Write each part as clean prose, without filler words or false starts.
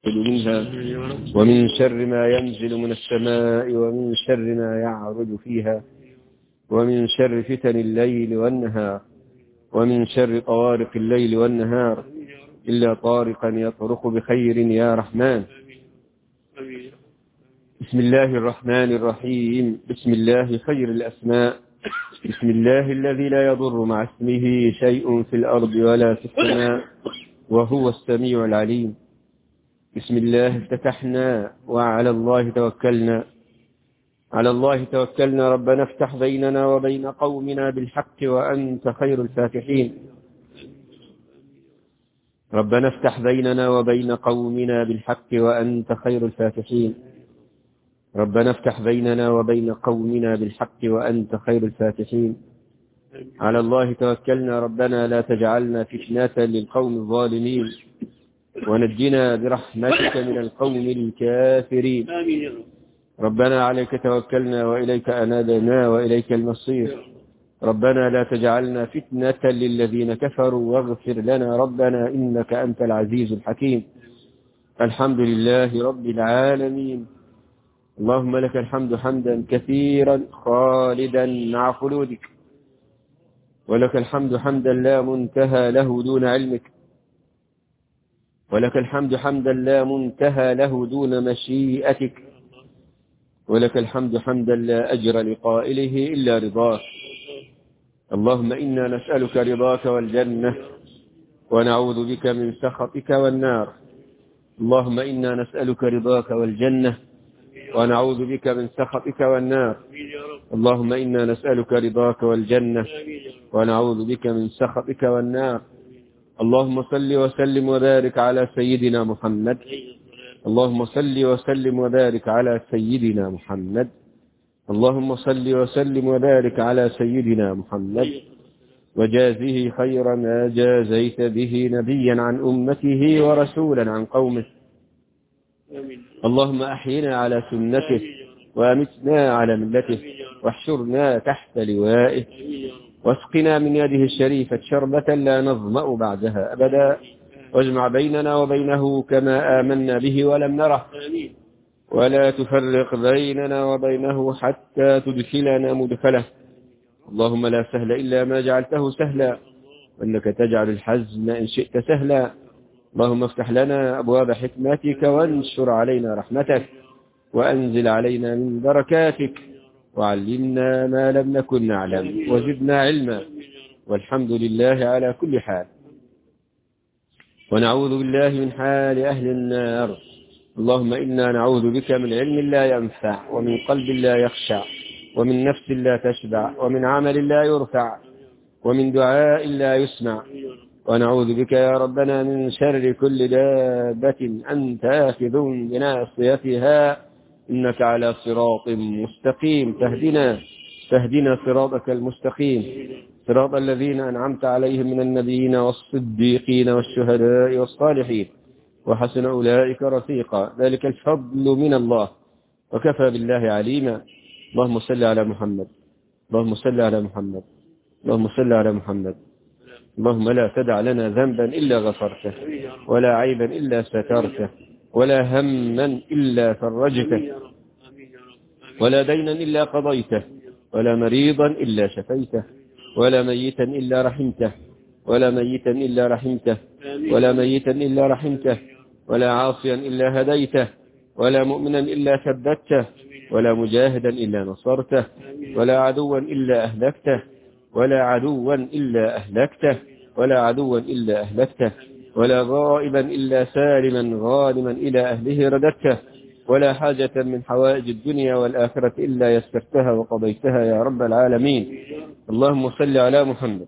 منها ومن شر ما ينزل من السماء ومن شر ما يعرج فيها ومن شر فتن الليل والنهار ومن شر طوارق الليل والنهار إلا طارقا يطرق بخير يا رحمن. بسم الله الرحمن الرحيم. بسم الله خير الأسماء. بسم الله الذي لا يضر مع اسمه شيء في الأرض ولا في السماء وهو السميع العليم. بسم الله افتتحنا وعلى الله توكلنا. على الله توكلنا. ربنا افتح بيننا وبين قومنا بالحق وأنت خير الفاتحين. ربنا افتح بيننا وبين قومنا بالحق وأنت خير الفاتحين. ربنا افتح بيننا وبين قومنا بالحق وأنت خير الفاتحين. على الله توكلنا. ربنا لا تجعلنا فتنة للقوم الظالمين ونجنا برحمتك من القوم الكافرين. ربنا عليك توكلنا وإليك أنابنا وإليك المصير. ربنا لا تجعلنا فتنة للذين كفروا واغفر لنا ربنا إنك أنت العزيز الحكيم. الحمد لله رب العالمين. اللهم لك الحمد حمدا كثيرا خالدا مع خلودك، ولك الحمد حمدا لا منتهى له دون علمك، ولك الحمد حمدا لا منتهى له دون مشيئتك، ولك الحمد حمدا لا أجر لقائله إلا رضاك. اللهم إنا نسألك رضاك والجنة ونعوذ بك من سخطك والنار. اللهم إنا نسألك رضاك والجنة ونعوذ بك من سخطك والنار. اللهم إنا نسألك رضاك والجنة ونعوذ بك من سخطك والنار. اللهم صل وسلم وبارك على سيدنا محمد. اللهم صل وسلم وبارك على سيدنا محمد. اللهم صل وسلم وبارك على سيدنا محمد وجازه خير ما جازيت به نبيا عن أمته ورسولا عن قومه. اللهم أحينا على سنته وأمتنا على ملته واحشرنا تحت لوائه واسقنا من يده الشريفة شربة لا نظمأ بعدها أبدا، واجمع بيننا وبينه كما آمنا به ولم نره، ولا تفرق بيننا وبينه حتى تدخلنا مدخله. اللهم لا سهل إلا ما جعلته سهلا، وإنك تجعل الحزن إن شئت سهلا. اللهم افتح لنا أبواب حكمتك وانشر علينا رحمتك وأنزل علينا من بركاتك وعلمنا ما لم نكن نعلم وزدنا علما، والحمد لله على كل حال. ونعوذ بالله من حال أهل النار. اللهم إنا نعوذ بك من علم لا ينفع ومن قلب لا يخشع ومن نفس لا تشبع ومن عمل لا يرفع ومن دعاء لا يسمع. ونعوذ بك يا ربنا من شر كل دابة أنت آخذ بناصيتها إنك على صراط مستقيم. تهدنا صراطك المستقيم، صراط الذين أنعمت عليهم من النبيين والصديقين والشهداء والصالحين وحسن أولئك رفيقا. ذلك الفضل من الله وكفى بالله عليما. اللهم صل على محمد. اللهم صل على محمد. اللهم صل على محمد. اللهم لا تدع لنا ذنبا إلا غفرته، ولا عيبا إلا سترته، ولا هما إلا فرجته، ولا دينا إلا قضيته، ولا مريضا إلا شفيته، ولا ميتا إلا رحمته، ولا ميتا إلا رحمته، ولا ميتا إلا رحمته، ولا عاصيا إلا هديته، ولا مؤمنا إلا ثبته، ولا مجاهدا إلا نصرته، ولا عدوا إلا أهلكته، ولا عدوا إلا أهلكته، ولا عدوا إلا أهلكته، ولا غائبا إلا سالما غانما إلى أهله رددته، ولا حاجة من حوائج الدنيا والآخرة إلا يسرتها وقضيتها يا رب العالمين. اللهم صل على محمد.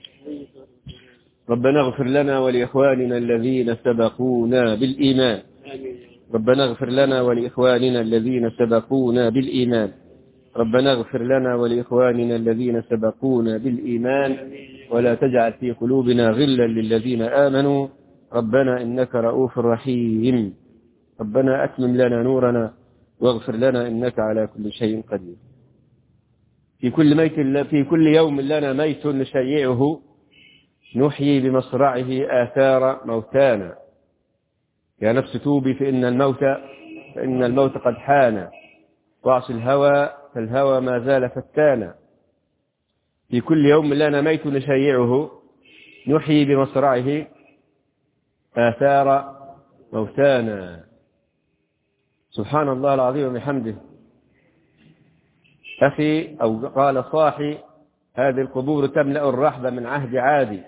ربنا اغفر لنا ولإخواننا الذين سبقونا بالإيمان. ربنا اغفر لنا ولإخواننا الذين سبقونا بالإيمان. ربنا اغفر لنا ولإخواننا الذين سبقونا بالإيمان ولا تجعل في قلوبنا غلا للذين آمنوا ربنا إنك رؤوف رحيم. ربنا أتمم لنا نورنا واغفر لنا إنك على كل شيء قدير. في كل يوم لنا ميت نشيعه نحيي بمصرعه آثار موتانا. يا نفس توبي فإن الموت قد حان، واعص الهوى فالهوى ما زال فتانا، في كل يوم لنا ميت نشيعه، نحيي بمصرعه آثار موتانا. سبحان الله العظيم وبحمده. أخي أو قال صاحي: هذه القبور تملأ الرحب من عهد عادي،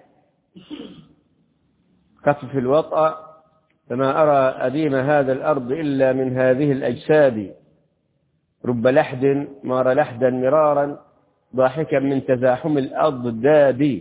خفف الوطأ فما أرى أديم هذا الأرض إلا من هذه الأجساد، رب لحد مار لحدا مرارا ضاحكا من تزاحم الأضداد.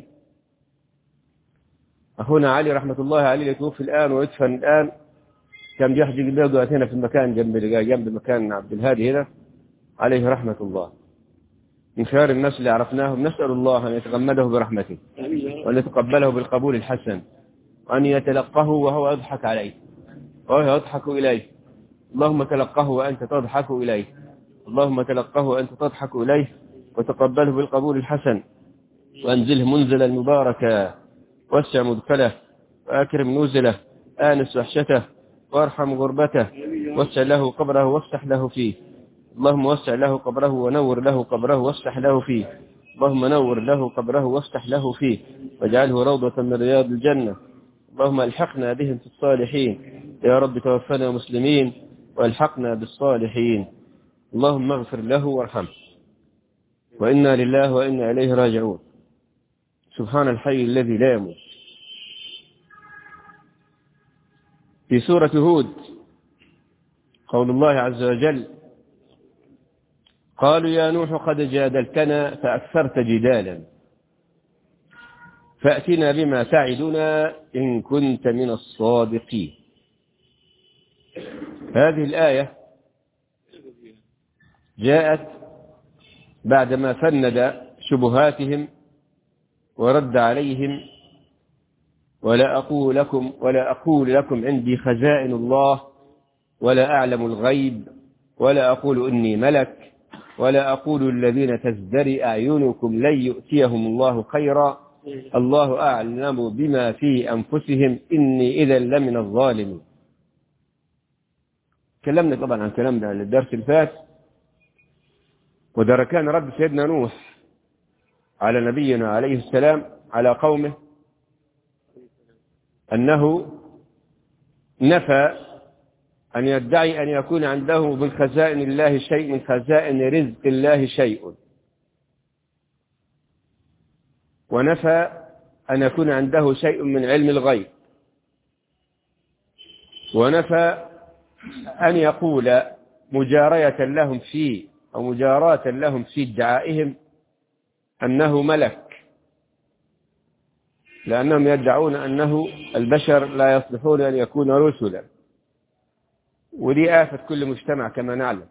أخونا علي رحمة الله عليه يتوفي الآن ويدفن الآن، كان بيحجي بلده هنا في المكان جنب مكان عبد الهادي هنا عليه رحمة الله، من خيار الناس اللي عرفناهم. نسأل الله أن يتغمده برحمته وأن يتقبله بالقبول الحسن، وأن يتلقه وهو يضحك عليه وهو يضحك إليه. اللهم تلقه وأنت تضحك إليه، اللهم تلقه وأنت تضحك إليه، وتقبله بالقبول الحسن، وأنزله منزلا مباركا، واسع مدخله، وأكرم نزله، آنس وحشته، وارحم غربته، واسع له قبره وافتح له فيه. اللهم وسع له قبره ونور له قبره وافتح له فيه. اللهم نور له قبره وافتح له فيه، واجعله روضة من رياض الجنة. اللهم الحقنا بهم في الصالحين، يا رب توفنا مسلمين والحقنا بالصالحين. اللهم اغفر له وارحمه، وإنا لله وإنا إليه راجعون. سبحان الحي الذي لا يموت. في سورة هود قول الله عز وجل: قالوا يا نوح قد جادلتنا فأكثرت جدالا فأتنا بما تعدنا إن كنت من الصادقين. هذه الآية جاءت بعدما فند شبهاتهم ورد عليهم: ولا أقول لكم عندي خزائن الله ولا أعلم الغيب ولا أقول إني ملك ولا أقول الذين تزدري أعينكم لن يؤتيهم الله خيرا الله أعلم بما في أنفسهم إني إذا لمن الظالمين. تكلمنا طبعا عن كلام ده للدرس الفات، وده كان رد سيدنا نوح على نبينا عليه السلام على قومه أنه نفى أن يدعي أن يكون عنده من خزائن الله شيء، من خزائن رزق الله شيء، ونفى أن يكون عنده شيء من علم الغيب، ونفى أن يقول مجارية لهم فيه أو مجاراة لهم في ادعائهم أنه ملك، لأنهم يدعون أنه البشر لا يصلحون أن يكونوا رسلا، ودي آفة كل مجتمع كما نعلم.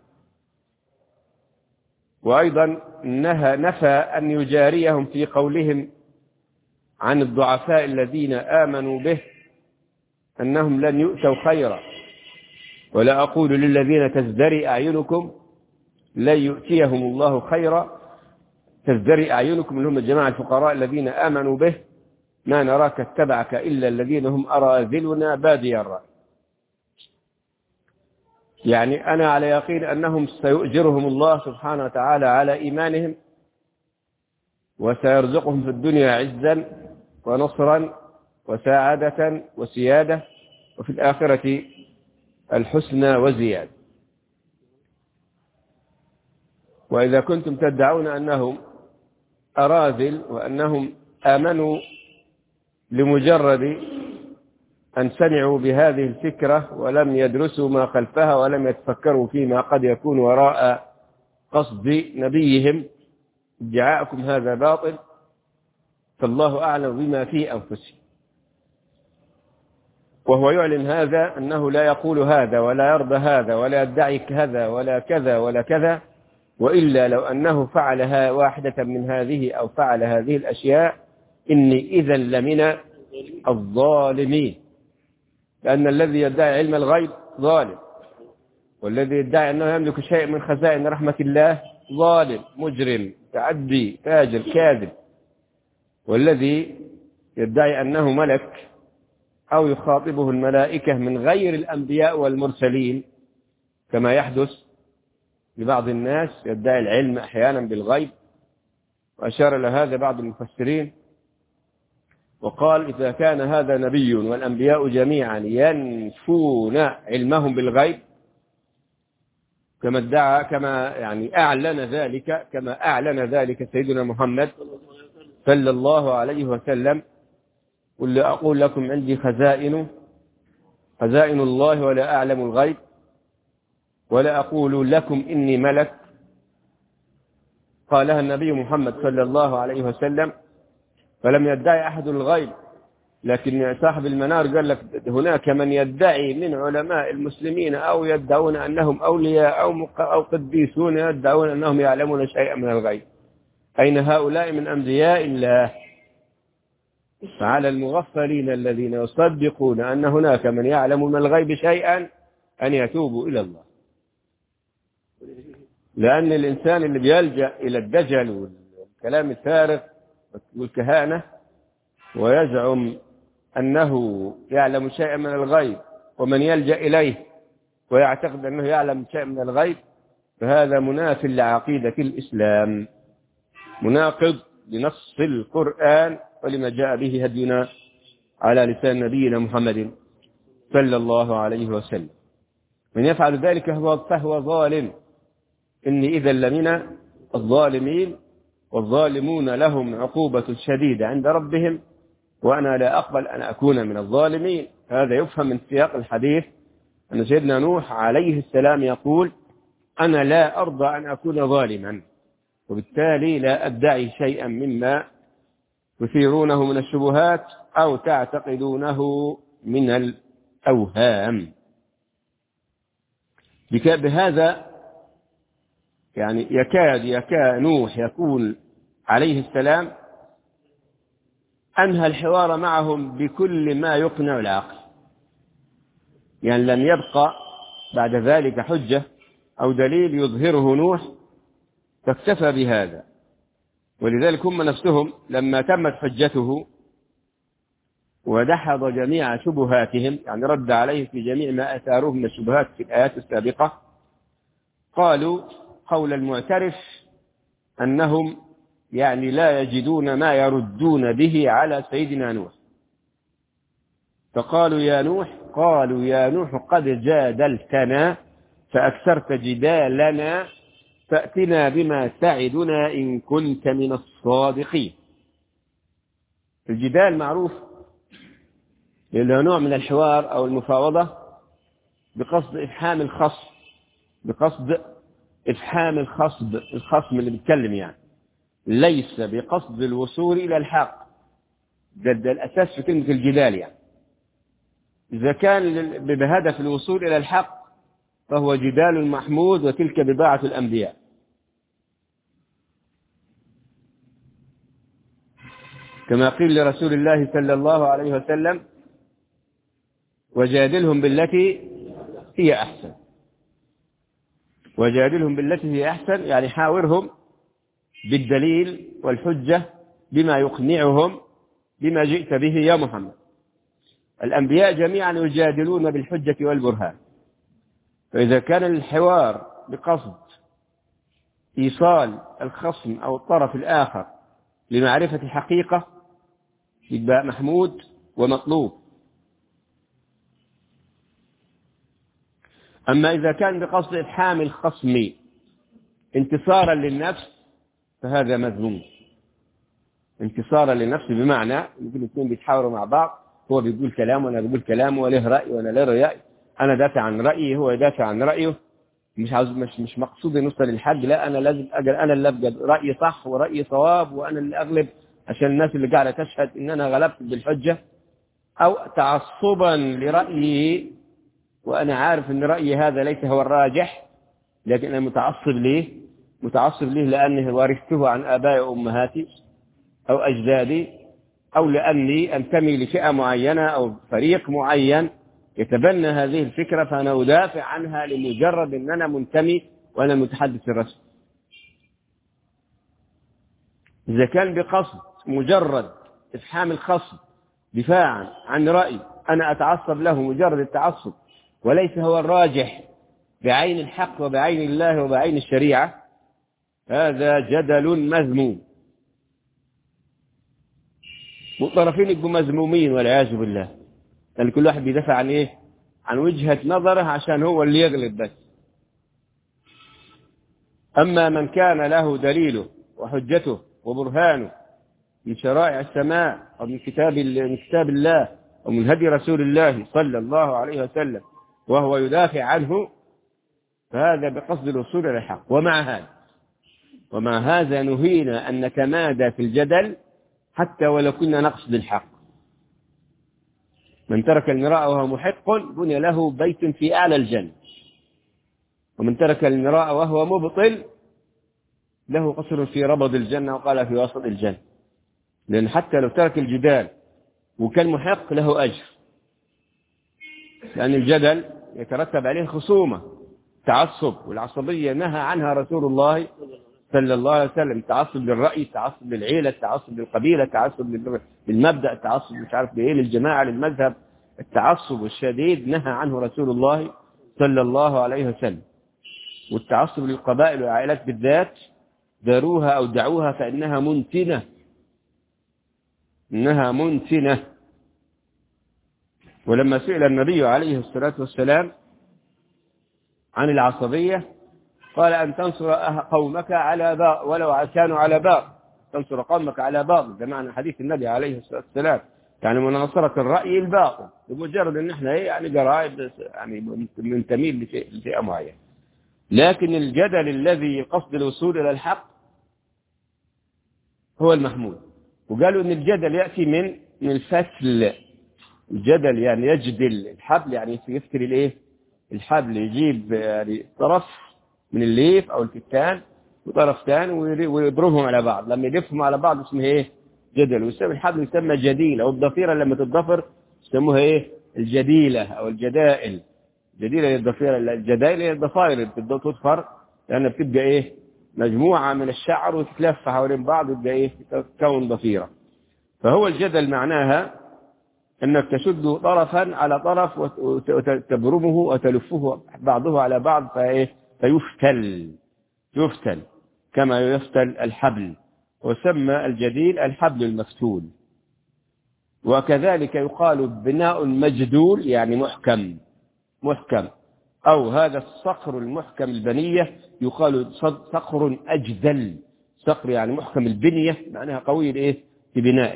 وأيضا نفى أن يجاريهم في قولهم عن الضعفاء الذين آمنوا به أنهم لن يؤتوا خيرا، ولا أقول للذين تزدري أعينكم لن يؤتيهم الله خيرا. تزدري أعينكم اللي هم الجماعة الفقراء الذين آمنوا به: ما نراك اتبعك إلا الذين هم أراذلنا بادي الرأي. يعني أنا على يقين أنهم سيؤجرهم الله سبحانه وتعالى على إيمانهم، وسيرزقهم في الدنيا عزا ونصرا وسعادة وسيادة، وفي الآخرة الحسنى وزيادة. وإذا كنتم تدعون أنهم أراذل وأنهم آمنوا لمجرد أن سمعوا بهذه الفكرة ولم يدرسوا ما خلفها ولم يتفكروا فيما قد يكون وراء قصد نبيهم، ادعاءكم هذا باطل، فالله أعلم بما في أنفسهم. وهو يعلن هذا أنه لا يقول هذا ولا يرضى هذا ولا يدعي كذا ولا كذا ولا كذا، وإلا لو أنه فعلها واحدة من هذه أو فعل هذه الأشياء إني إذا لمن الظالمين، لأن الذي يدعي علم الغيب ظالم، والذي يدعي أنه يملك شيء من خزائن رحمة الله ظالم مجرم تعدي فاجر كاذب، والذي يدعي أنه ملك أو يخاطبه الملائكة من غير الأنبياء والمرسلين، كما يحدث لبعض الناس يدعي العلم أحيانا بالغيب، وأشار إلى هذا بعض المفسرين وقال إذا كان هذا نبي والأنبياء جميعا ينفون علمهم بالغيب كما ادعى، كما يعني أعلن ذلك سيدنا محمد صلى الله عليه وسلم: قل أقول لكم عندي خزائن الله ولا أعلم الغيب ولا أقول لكم إني ملك. قالها النبي محمد صلى الله عليه وسلم، فلم يدعي أحد الغيب. لكن صاحب المنار قال لك هناك من يدعي من علماء المسلمين أو يدعون أنهم أولياء أو قديسون يدعون أنهم يعلمون شيئا من الغيب. أين هؤلاء من أنبياء الله؟ فعلى المغفلين الذين يصدقون أن هناك من يعلم من الغيب شيئا أن يتوبوا إلى الله، لأن الإنسان اللي بيلجأ إلى الدجل والكلام الفارغ والكهانة ويزعم أنه يعلم شيئا من الغيب، ومن يلجأ إليه ويعتقد أنه يعلم شيئا من الغيب، فهذا مناف لعقيدة الإسلام، مناقض لنص القرآن ولما جاء به هدينا على لسان نبينا محمد صلى الله عليه وسلم. من يفعل ذلك فهو ظالم، إني إذا لمن الظالمين، والظالمون لهم عقوبة شديدة عند ربهم وأنا لا أقبل أن أكون من الظالمين. هذا يفهم من سياق الحديث أن سيدنا نوح عليه السلام يقول: أنا لا أرضى أن أكون ظالما، وبالتالي لا أدعي شيئا مما تثيرونه من الشبهات أو تعتقدونه من الأوهام. بهذا يعني يكاد نوح يكون عليه السلام أنهى الحوار معهم بكل ما يقنع العقل، يعني لم يبقى بعد ذلك حجة أو دليل يظهره نوح، فاكتفى بهذا. ولذلك هم نفسهم لما تمت حجته ودحض جميع شبهاتهم، يعني رد عليه في جميع ما أثاروه من الشبهات في الآيات السابقة، قالوا قول المعترف أنهم يعني لا يجدون ما يردون به على سيدنا نوح، فقالوا يا نوح قد جادلتنا فأكثرت جدالنا فأتنا بما تعدنا إن كنت من الصادقين. الجدال معروف اللي نوع من الحوار أو المفاوضة بقصد إفحام الخصم اللي بيتكلم، يعني ليس بقصد الوصول إلى الحق. ده الأساس في كلمة الجدال. يعني إذا كان بهدف الوصول إلى الحق فهو جدال محمود، وتلك بضاعة الأنبياء. كما قيل لرسول الله صلى الله عليه وسلم: وجادلهم بالتي هي أحسن. وجادلهم بالتي هي أحسن يعني حاورهم بالدليل والحجة بما يقنعهم بما جئت به يا محمد. الأنبياء جميعا يجادلون بالحجة والبرهان، فإذا كان الحوار بقصد إيصال الخصم أو الطرف الآخر لمعرفة حقيقة يبقى محمود ومطلوب. أما إذا كان بقصد إفحام الخصم انتصارا للنفس فهذا مذموم. انتصارا للنفس بمعنى يمكن الاثنين بيتحاوروا مع بعض، هو بيقول كلام وأنا بقول كلام، وله رأي وأنا له رأي، أنا دافع عن رأيي هو يدافع عن رأيه، مش مقصود نوصل للحد، لا أنا لازم أنا اللي أبقى رأيي صح ورأيي صواب وأنا اللي أغلب عشان الناس اللي قاعدة تشهد إن أنا غلبت بالحجة، أو تعصبا لرأيي وأنا عارف أن رأيي هذا ليس هو الراجح، لكن أنا متعصب ليه لأنه ورثته عن آبائي وأمهاتي أو أجدادي، أو لأني أنتمي لفئة معينة أو فريق معين يتبنى هذه الفكرة فأنا أدافع عنها لمجرد أن أنا منتمي وأنا المتحدث الرسمي. إذا كان بقصد مجرد إفحام الخصم دفاعا عن رأي أنا أتعصب له مجرد التعصب وليس هو الراجح بعين الحق وبعين الله وبعين الشريعة، هذا جدل مذموم، والطرفين يبقوا مذمومين والعياذ بالله، لأن كل واحد بيدافع عن إيه؟ عن وجهة نظره عشان هو اللي يغلب بس. أما من كان له دليله وحجته وبرهانه من شرائع السماء أو من كتاب الله أو من هدي رسول الله صلى الله عليه وسلم وهو يدافع عنه، فهذا بقصد الوصول إلى الحق. ومع هذا نهينا أن نتمادى في الجدل حتى ولو كنا نقصد الحق. من ترك المراء وهو محق بني له بيت في أعلى الجنة، ومن ترك المراء وهو مبطل له قصر في ربض الجنة، وقال في وسط الجنة. لأن حتى لو ترك الجدال وكان محق له أجر، لأن الجدل يترتب عليه خصومة، تعصب، والعصبية نهى عنها رسول الله صلى الله عليه وسلم. التعصب للرأي، التعصب للعيلة، التعصب للقبيلة، التعصب للمبدأ، التعصب مش عارف لإيه، للجماعة، للمذهب، التعصب الشديد نهى عنه رسول الله صلى الله عليه وسلم. والتعصب للقبائل والعائلات بالذات داروها أو دعوها فإنها منتنة، إنها منتنة. ولما سئل النبي عليه الصلاة والسلام عن العصبية قال أن تنصر قومك على باطل ولو كانوا على باطل، تنصر قومك على باطل، ده معنى حديث النبي عليه الصلاة والسلام، يعني مناصرة الرأي الباطل، بمجرد أن احنا يعني جرائد يعني منتمين لشيء معين. لكن الجدل الذي قصد الوصول إلى الحق هو المحمود. وقالوا أن الجدل يأتي من الفصل. الجدل يعني يجدل الحبل، يعني يفتر الايه؟ الحبل، يجيب يعني طرف من الليف او الكتان وطرف ثاني ويضربهم على بعض، لما يلفهم على بعض اسمه ايه؟ جدل. ويسمى الحبل يسمى جديلة، والضفيرة لما تتضفر يسموها ايه؟ الجديلة او الجدائل. جديلة للضفيرة، الجدائل هي الضفائر اللي تضفر لأنها بتبقى ايه؟ مجموعة من الشعر وتتلف حوالين بعض وتبقى ايه؟ تكون ضفيرة. فهو الجدل معناها أنك تشد طرفا على طرف وتبرمه وتلفه بعضه على بعض يفتل كما يفتل الحبل، وسمى الجديل الحبل المفتول. وكذلك يقال بناء مجدول يعني محكم، أو هذا الصقر المحكم البنية يقال صقر أجدل، صقر يعني محكم البنية معناها قوي الإيه؟ في بنائه.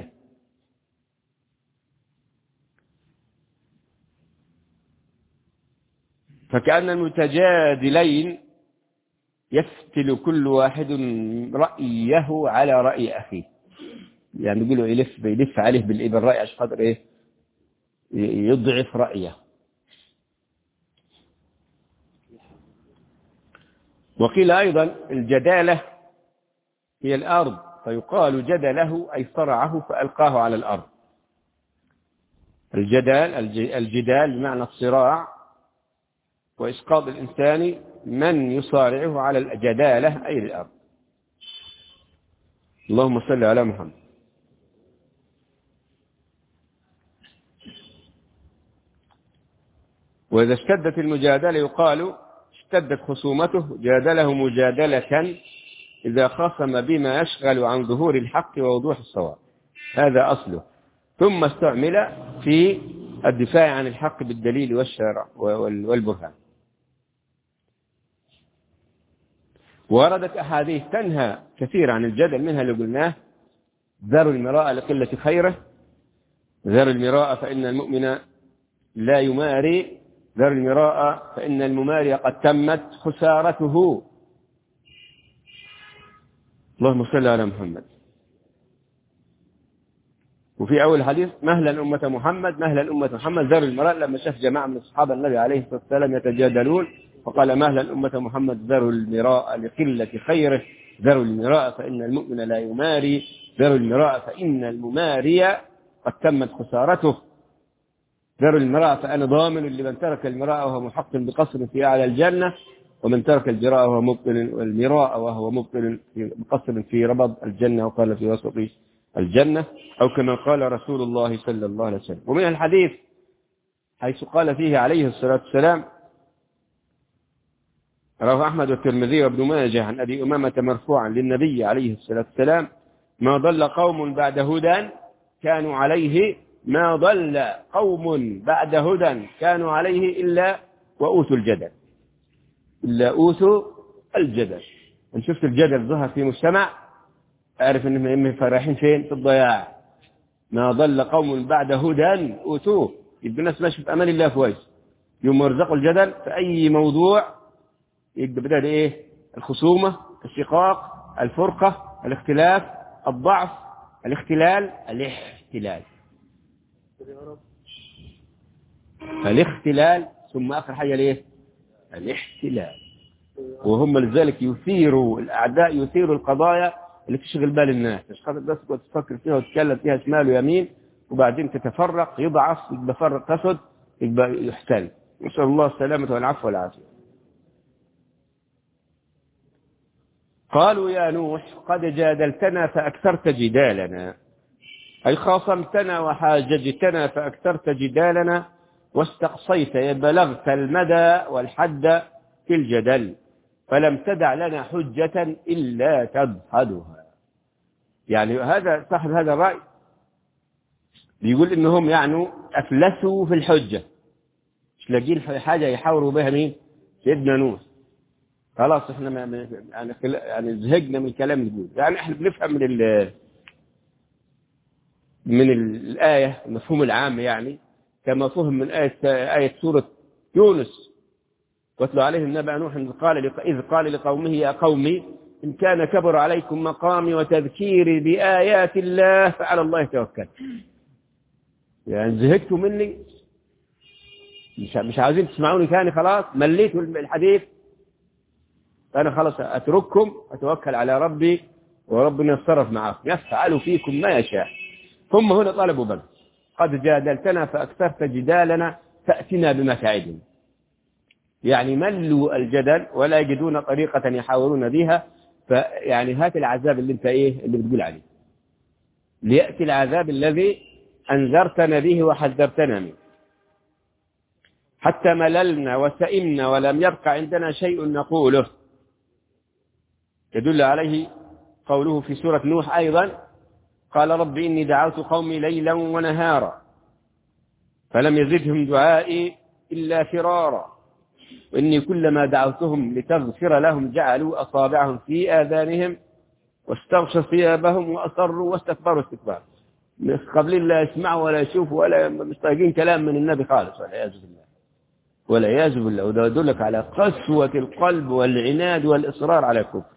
فكأن المتجادلين يفتل كل واحد رأيه على رأي أخيه، يعني يقولوا يلف عليه بالرأي عشان خاطر إيه؟ يضعف رأيه. وقيل أيضا الجدالة هي الأرض، فيقال جدله أي صرعه فألقاه على الأرض. الجدال بمعنى الصراع وإسقاط الإنسان من يصارعه على الجدالة أي الأرض. اللهم صل على محمد. وإذا اشتدت المجادلة يقال اشتدت خصومته، جادله مجادلة إذا خاصم بما يشغل عن ظهور الحق ووضوح الصواب، هذا أصله. ثم استعمل في الدفاع عن الحق بالدليل والشرع والبرهان. وردت أحاديث تنهى كثير عن الجدل، منها اللي قلناه: ذروا المراء لقلة خيره، ذروا المراء فإن المؤمن لا يماري، ذروا المراء فإن المماري قد تمت خسارته. اللهم صل على محمد. وفي أول حديث: مهلا أمة محمد، مهلا أمة محمد، ذروا المراء، لما شاف جماعة من أصحاب النبي عليه الصلاة والسلام يتجادلون فقال: مهلا أمة محمد، ذروا المراء لقلة خيره، ذروا المراء فإن المؤمن لا يماري، ذروا المراء فإن المماري قد تمت خسارته. ذروا المراء فأنا ضامن لمن ترك المراء وهو محق بقصر في أعلى الجنة، ومن ترك الجراء وهو مبطل، والمراء وهو مبطل بقصر في ربض الجنة، وقال في وسط الجنة، أو كما قال رسول الله صلى الله عليه وسلم. ومن الحديث حيث قال فيه عليه الصلاة والسلام، رواه أحمد والترمذي وابن ماجه عن أبي أمامة مرفوعا للنبي عليه الصلاة والسلام: ما ضل قوم بعد هدى كانوا عليه، ما ضل قوم بعد هدى كانوا عليه إلا وأوتوا الجدل، إلا أوتوا الجدل. إن شفت الجدل ظهر في مجتمع أعرف إنهم رايحين فين؟ في الضياع. ما ضل قوم بعد هدى أوتوه، يبقى الناس ماشي في أمان الله كويس، يوم يرزقوا الجدل في أي موضوع يبقى بدأ إيه؟ الخصومة، الشقاق، الفرقة، الاختلاف، الضعف، الاختلال، الاحتلال. فالاختلال ثم آخر حاجة ليه؟ الاحتلال. وهم لذلك يثيروا الأعداء، يثيروا القضايا اللي تشغل بال الناس، مش خاطر بس تفكر فيها وتتكلم فيها شمال ويمين وبعدين تتفرق، يضعف، يبقى فرق تسد، يبقى يحتل. نسأل الله السلامة والعفو والعافية. قالوا يا نوح قد جادلتنا فأكثرت جدالنا، أي خاصمتنا وحاججتنا فأكثرت جدالنا، واستقصيت، بلغت المدى والحد في الجدل، فلم تدع لنا حجة إلا تدحضها. يعني هذا صاحب هذا الرأي بيقول إنهم يعني أفلسوا في الحجة، مش لاقين حاجة يحاوروا بها مين؟ سيدنا نوح. خلاص احنا يعني زهقنا من الكلام اللي يعني احنا بنفهم من الآية المفهوم العام، يعني كما فهم من آية سورة يونس: واتلو عليهم نبأ نوح إذ قال لقومه يا قوم إن كان كبر عليكم مقامي وتذكيري بآيات الله فعلى الله توكل. يعني زهقتوا مني، مش عاوزين تسمعوني ثاني، خلاص مليتوا الحديث، فأنا خلاص أترككم أتوكل على ربي وربنا يتصرف معكم، يفعل فيكم ما يشاء. ثم هنا طلبوا بل قد جادلتنا فأكثرت جدالنا فأتنا بما تعدنا. يعني ملوا الجدل ولا يجدون طريقة يحاولون بها، فيعني هات العذاب اللي انت اللي بتقول عليه، ليأتي العذاب الذي أنذرتنا به وحذرتنا منه. حتى مللنا وسئمنا ولم يبق عندنا شيء نقوله. يدل عليه قوله في سورة نوح أيضا: قال رب إني دعوت قومي ليلا ونهارا فلم يزدهم دعائي إلا فرارا، وإني كلما دعوتهم لتغفر لهم جعلوا أصابعهم في آذانهم واستغشوا ثيابهم وأصروا واستكبروا استكبارا. قبل لا يسمعوا ولا يشوفوا ولا مستيقين كلام من النبي خالص، والعياذ بالله والعياذ بالله. وده يدلك على قسوة القلب والعناد والإصرار على الكفر.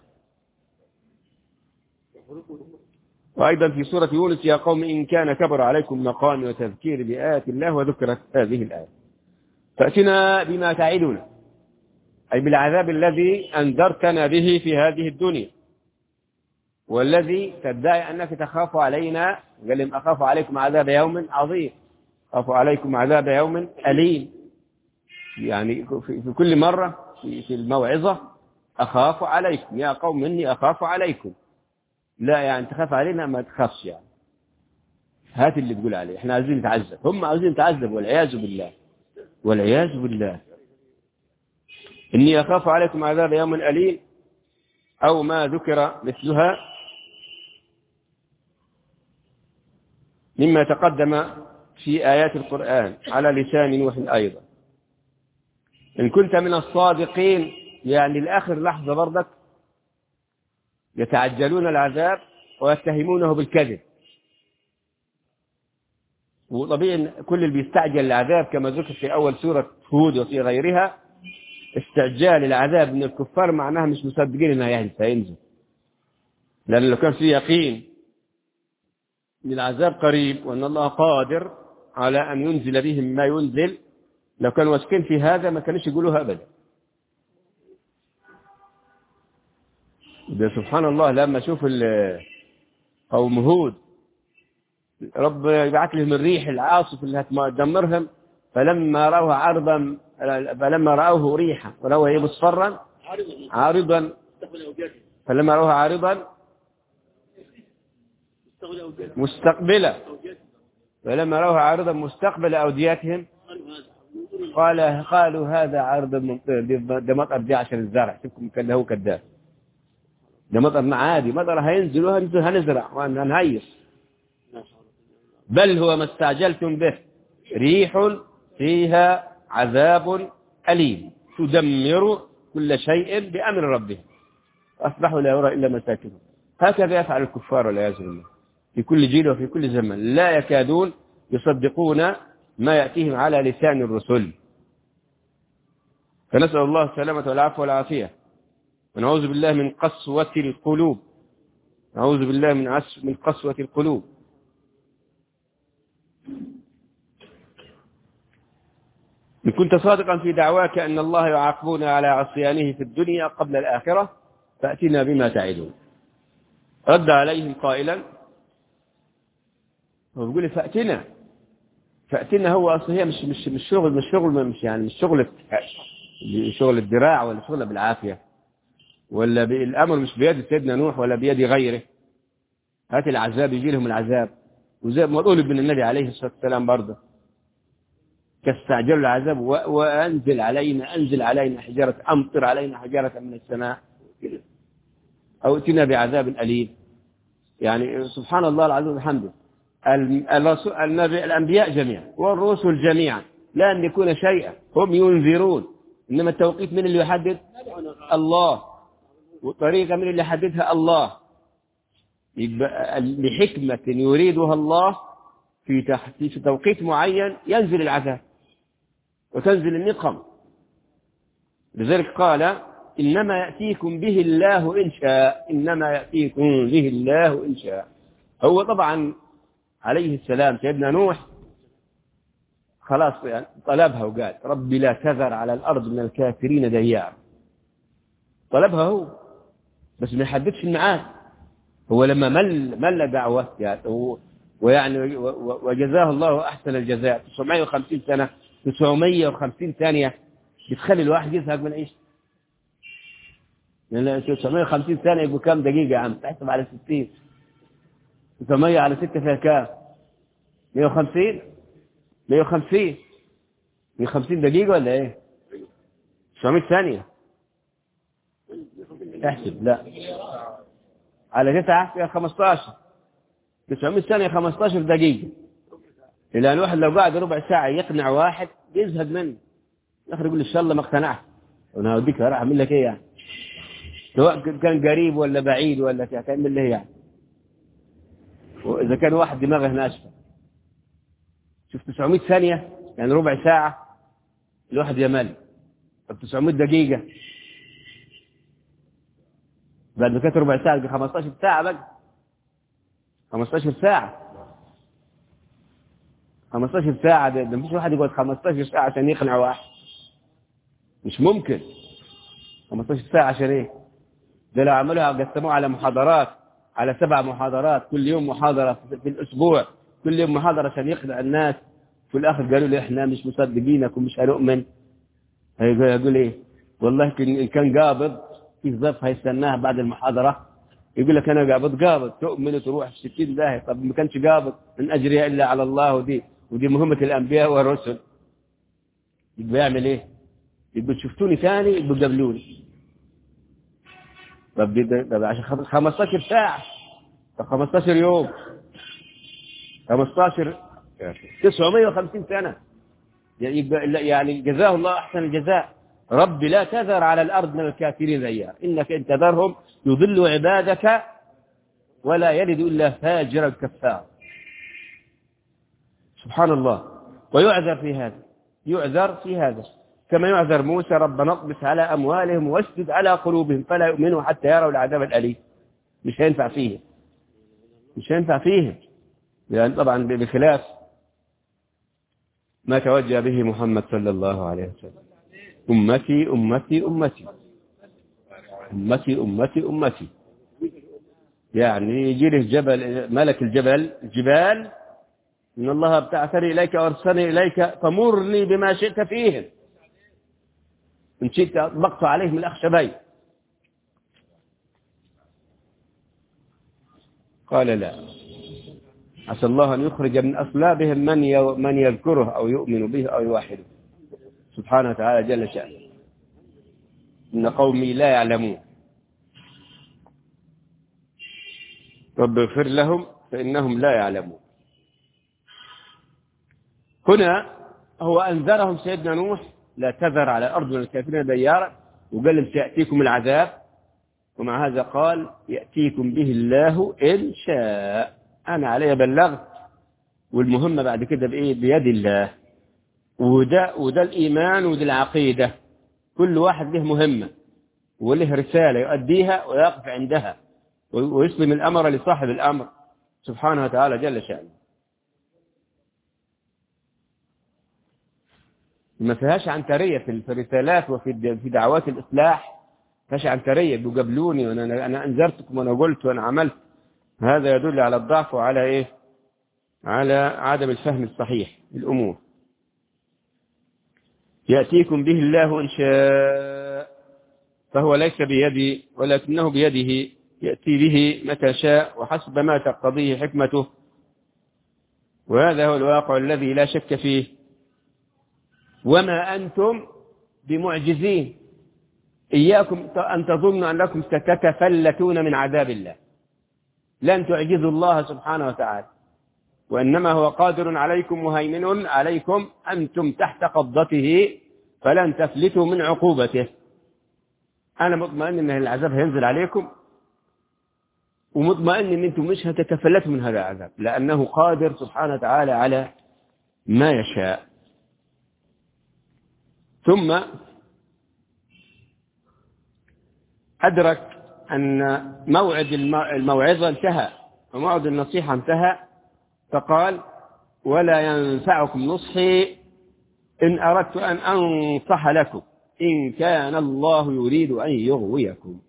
وأيضا في سورة يونس: يا قوم إن كان كبر عليكم مقامي وتذكير بآيات الله، وذكرت هذه الآية. فأتنا بما تعدنا، أي بالعذاب الذي أنذرتنا به في هذه الدنيا، والذي تدعي أنك تخاف علينا. قال لهم أخاف عليكم عذاب يوم عظيم، أخاف عليكم عذاب يوم أليم. يعني في كل مرة في الموعظة أخاف عليكم، يا قوم إني أخاف عليكم. لا يعني تخاف علينا ما تخافش، يعني هات اللي تقول عليه، احنا عايزين نتعذب، هم عايزين نتعذب والعياذ بالله والعياذ بالله. إني أخاف عليكم عذاب يوم أليم أو ما ذكر مثلها مما تقدم في آيات القرآن على لسان نوح أيضا. إن كنت من الصادقين، يعني لآخر لحظة برضك يتعجلون العذاب ويتهمونه بالكذب. وطبيعي كل اللي بيستعجل العذاب كما ذكر في أول سورة هود وفي غيرها، استعجال العذاب من الكفار معناها مش مصدقين انها سينزل. لأن لو كان في يقين ان العذاب قريب وان الله قادر على ان ينزل بهم ما ينزل، لو كانوا واثقين في هذا ما كانوش يقولوها ابدا. ده سبحان الله، لما اشوف قوم هود رب يبعث لهم الريح العاصف اللي هتدمرهم، فلما رأوه ريحا ولو مصفرا عارضا، فلما رأوه عارضا مستقبلا، فلما رأوه عارضا مستقبل أودياتهم قالوا هذا عرض ممطر، ده مطر دي عشان الزرع. شوفكم كان هو كذاب، ده مطر عادي، مطر هينزل هنزرع وهنهيص. بل هو ما استعجلتم به، ريح فيها عذاب أليم تدمر كل شيء بأمر ربهم أصبحوا لا يرى إلا مساكنهم. هكذا يفعل الكفار والعياذ بالله في كل جيل وفي كل زمن، لا يكادون يصدقون ما يأتيهم على لسان الرسل. فنسأل الله السلامة والعفو والعافية، ونعوذ بالله من قسوة القلوب، نعوذ بالله من قسوة القلوب. إن كنت صادقا في دعواك أن الله يعاقبنا على عصيانه في الدنيا قبل الآخرة فأتنا بما تعدون. رد عليهم قائلا، هو بيقول لي فأتنا، هو أصلا هي مش شغل الذراع، ولا شغل بالعافية، ولا الأمر مش بيد سيدنا نوح ولا بيد غيره. هات العذاب يجي لهم العذاب، وزي ما قول ابن النبي عليه الصلاة والسلام برضه كاستعجلوا العذاب وأنزل علينا حجارة، أمطر علينا حجارة من السماء أو ائتنا بعذاب أليم. يعني سبحان الله العظيم وبحمده، الأنبياء جميعا والرسل جميعا لا يملكون شيئا، هم ينذرون، إنما التوقيت من اللي يحدد؟ الله. والطريقة من اللي يحددها؟ الله. يبقى لحكمة يريدها الله في توقيت معين ينزل العذاب وتنزل النقم. لذلك قال إنما يأتيكم به الله إن شاء، إنما يأتيكم به الله إن شاء. هو طبعا عليه السلام سيدنا نوح خلاص يعني طلبها وقال ربي لا تذر على الأرض من الكافرين ديار، طلبها هو بس ما يحددش الميعاد. هو لما مل دعوة يعني ويعني وجزاه الله أحسن الجزاء 950 سنة 950 ثانية بتخلي الواحد يزهق من عيش. لأن 950 ثانية يبقوا كام دقيقة يا عم؟ تحسب على 60، 900 على 6 فيها كام؟ 150 150 دقيقة ولا ايه؟ 900 ثانية احسب. لا على 9 فيها 15، 900 ثانية 15 دقيقة. لأن الواحد لو قاعد ربع ساعة يقنع واحد يزهد منه، الآخر يقول إن شاء الله ما اقتنعت، أنا هوديك راح أعمل لك إيه يعني؟ سواء كان قريب ولا بعيد ولا تعمل له يعني. وإذا كان واحد دماغه ناشفة، شوف 900 ثانية يعني ربع ساعة الواحد يمل. طب 900 دقيقة بعد ما كانت ربع ساعة 15 ساعة بقى، 15 ساعة 15 ساعة. ده مفيش واحد يقعد 15 ساعة عشان يقنع واحد، مش ممكن. 15 ساعة عشان ايه؟ ده لو عملوها قسموها على محاضرات، على 7 محاضرات، كل يوم محاضرة في الأسبوع، كل يوم محاضرة عشان يقنع الناس، في الآخر قالوا لي احنا مش مصدقينك ومش هنؤمن. هيقول ايه؟ والله إن كان قابض في ظرف هيستناها بعد المحاضرة يقول لك أنا قابض تؤمن وتروح في 60 داهية. طب ما كانش قابض إن أجري إلا على الله، ودي مهمة الأنبياء والرسل. يبقى يعمل إيه؟ يبقى شفتوني ثاني يبقى قبلوني. طب عشان 15 ساعة، طب 15 يوم، 15 950 سنة. يعني جزاه الله أحسن الجزاء. رب لا تذر على الأرض من الكافرين ديار، إنك إن تذرهم يضلوا عبادك ولا يلد إلا فاجرا كفارا. سبحان الله. ويعذر في هذا كما يعذر موسى ربنا اطمس على أموالهم واشدد على قلوبهم فلا يؤمنوا حتى يروا العذاب الأليم. مش هينفع فيهم لأن طبعا بخلاف ما توجه به محمد صلى الله عليه وسلم. أمتي أمتي أمتي أمتي أمتي أمتي. يعني يجي له جبل، ملك الجبال إن الله ابتعثني إليك وأرسلني إليك فمرني بما شئت فيهم، إن شئت أطبقت عليهم الأخشبين. قال لا، عسى الله أن يخرج من أصلابهم من يذكره أو يؤمن به أو يوحده. سبحانه وتعالى جل شأنه إن قومي لا يعلمون رب اغفر لهم فإنهم لا يعلمون. هنا هو أنذرهم سيدنا نوح لا تذر على الأرض من الكافرين ديارا، وقال لهم سيأتيكم العذاب، ومع هذا قال يأتيكم به الله إن شاء. أنا علي بلغت، والمهمة بعد كده بإيه؟ بيد الله. وده الإيمان وده العقيدة، كل واحد له مهمة وله رسالة يؤديها ويقف عندها ويسلم الأمر لصاحب الأمر سبحانه وتعالى جل شأنه. ما فيهاش عنترية في الرسالات وفي دعوات الإصلاح، ما فيهاش عنترية بيقابلوني وأنا أنذرتكم وأنا قلت وأنا عملت. هذا يدل على الضعف وعلى إيه؟ على عدم الفهم الصحيح للأمور. يأتيكم به الله إن شاء، فهو ليس بيدي ولكنه بيده، يأتي به متى شاء وحسب ما تقتضيه حكمته، وهذا هو الواقع الذي لا شك فيه. وما أنتم بمعجزين، إياكم أن تظنوا أنكم ستتفلتون من عذاب الله، لن تعجزوا الله سبحانه وتعالى، وإنما هو قادر عليكم مهيمن عليكم، أنتم تحت قبضته فلن تفلتوا من عقوبته. أنا مطمئن أن العذاب هينزل عليكم، ومطمئن أن أنتم مش هتتفلتوا من هذا العذاب، لأنه قادر سبحانه وتعالى على ما يشاء. ثم أدرك أن موعد الموعظة انتهى وموعد النصيحة انتهى، فقال ولا ينفعكم نصحي إن أردت أن أنصح لكم إن كان الله يريد أن يغويكم.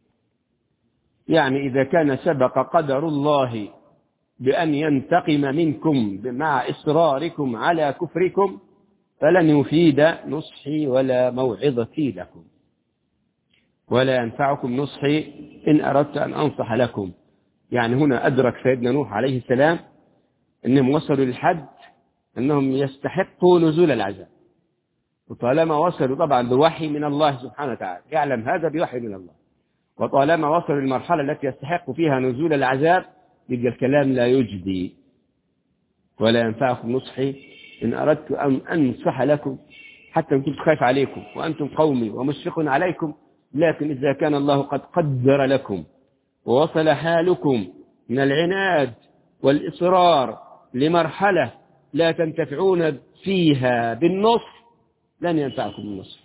يعني إذا كان سبق قدر الله بأن ينتقم منكم مع إصراركم على كفركم فلن يفيد نصحي ولا موعظتي لكم. ولا ينفعكم نصحي إن أردت أن أنصح لكم. يعني هنا أدرك سيدنا نوح عليه السلام أنهم وصلوا للحد أنهم يستحقوا نزول العذاب، وطالما وصلوا طبعا بوحي من الله سبحانه وتعالى، يعلم هذا بوحي من الله، وطالما وصلوا للمرحلة التي يستحق فيها نزول العذاب يبقى الكلام لا يجدي. ولا ينفعكم نصحي إن أردت أن أنصح لكم، حتى إن كنت خايف عليكم وأنتم قومي ومشفق عليكم، لكن إذا كان الله قد قدر لكم ووصل حالكم من العناد والإصرار لمرحلة لا تنتفعون فيها بالنصح لن ينفعكم النصح.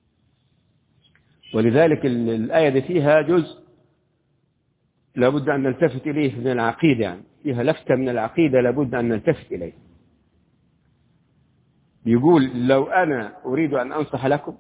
ولذلك الآية دي فيها جزء لابد أن نلتفت إليه من العقيدة، يعني فيها لفتة من العقيدة لابد أن نلتفت إليه. يقول لو أنا أريد أن أنصح لكم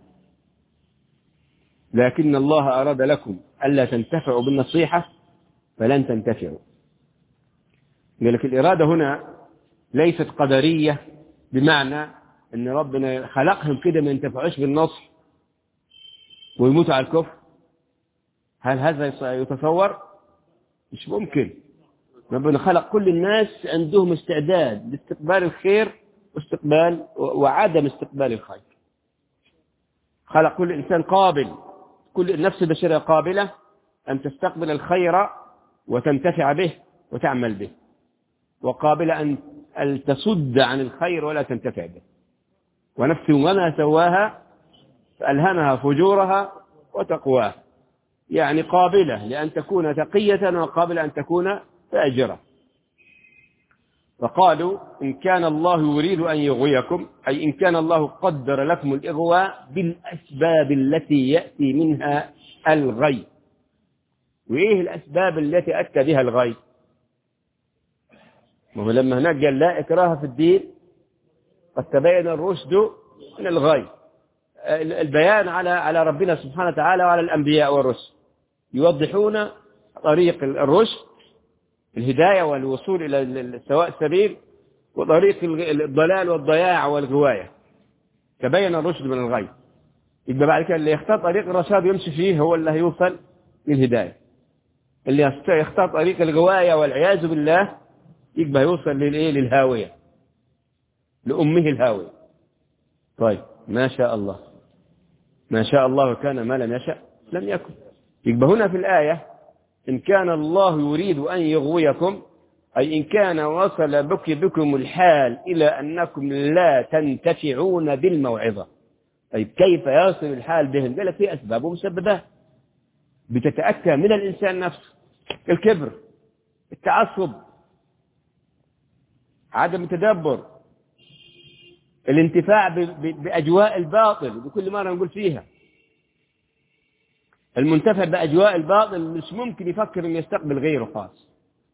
لكن الله أراد لكم ألا تنتفعوا بالنصيحة فلن تنتفعوا. لذلك الإرادة هنا ليست قدرية بمعنى أن ربنا خلقهم كده ما ينتفعوش بالنصح ويموتوا على الكفر. هل هذا يتصور؟ مش ممكن. ربنا خلق كل الناس عندهم استعداد لاستقبال الخير واستقبال وعدم استقبال الخير. خلق كل إنسان قابل، كل النفس البشرية قابلة أن تستقبل الخير وتنتفع به وتعمل به، وقابلة أن تصد عن الخير ولا تنتفع به. ونفس وما سواها فألهمها فجورها وتقواها، يعني قابلة لأن تكون تقية وقابلة أن تكون فاجرة. فقالوا إن كان الله يريد أن يغويكم، أي إن كان الله قدر لكم الإغواء بالأسباب التي يأتي منها الغي. وإيه الأسباب التي أتى بها الغي؟ وهو لما هناك قال لا إكراه في الدين قد تبين الرشد من الغي، البيان على ربنا سبحانه وتعالى وعلى الأنبياء والرسل يوضحون طريق الرشد الهداية والوصول إلى سواء السبيل، وطريق الضلال والضياع والغواية. تبين الرشد من الغي، يبقى بعد كده اللي يختار طريق الرشاد يمشي فيه هو اللي هيوصل للهداية. اللي يختار طريق الغواية والعياذ بالله يبقى يوصل للهاوية، لأمه الهاوية. طيب ما شاء الله، ما شاء الله كان، ما لم يشأ لم يكن. يبقى هنا في الآية إن كان الله يريد أن يغويكم، أي إن كان وصل بكم الحال إلى أنكم لا تنتفعون بالموعظة. طيب كيف يصل الحال بهم؟ قال لك في أسباب ومسببات بتتأتى من الإنسان نفسه: الكبر، التعصب، عدم التدبر، الانتفاع بأجواء الباطل بكل مرة نقول فيها. المنتفع بأجواء الباطل مش ممكن يفكر أن يستقبل غيره خاص،